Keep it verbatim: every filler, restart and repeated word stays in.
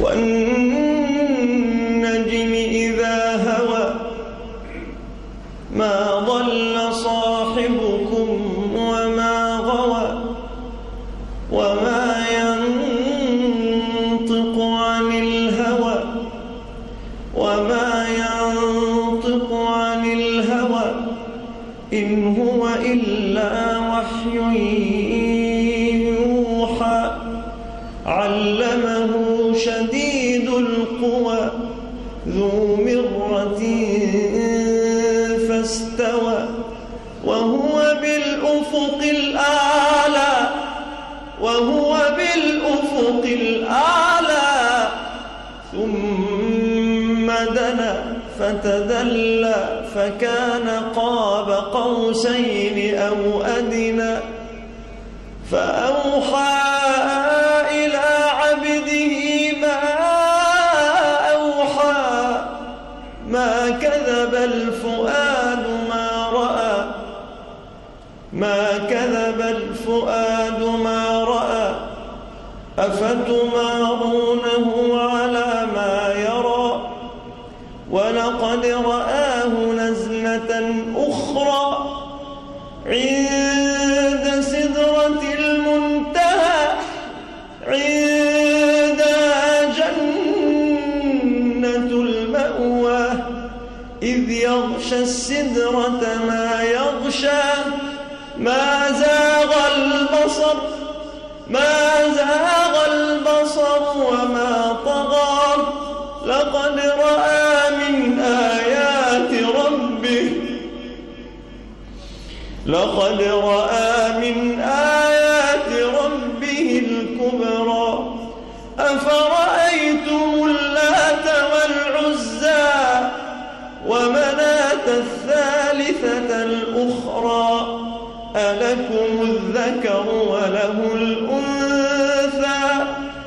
والنجم إذا هوى ما ضل صاحبكم وما غوى وما ينطق عن الهوى وما ينطق عن الهوى إن هو إلا وحي يوحى علمه شديد القوى ذو مرة فاستوى وهو بالأفق الأعلى وهو بالأفق الأعلى ثم دنا فتدلى فكان قاب قوسين أو أدنى فأوحى إلى عبده ما أوحى ما كذب الفؤاد ما رأى ما كذب الفؤاد ما رأى أفتمارونه على ما يرى ولقد رآه نزلة أخرى عند سدرة المنتهى عندها جنة المأوى إذ يغشى السدرة ما يغشى ما زاغ البصر ما زاغ البصر وما طغى لقد رأى من آيات ربه لقد رأى من آيات ربه الكبرى أفرأيتم اللات والعزى ومناة الثالثة الأخرى ألكم الذكر وله الأنثى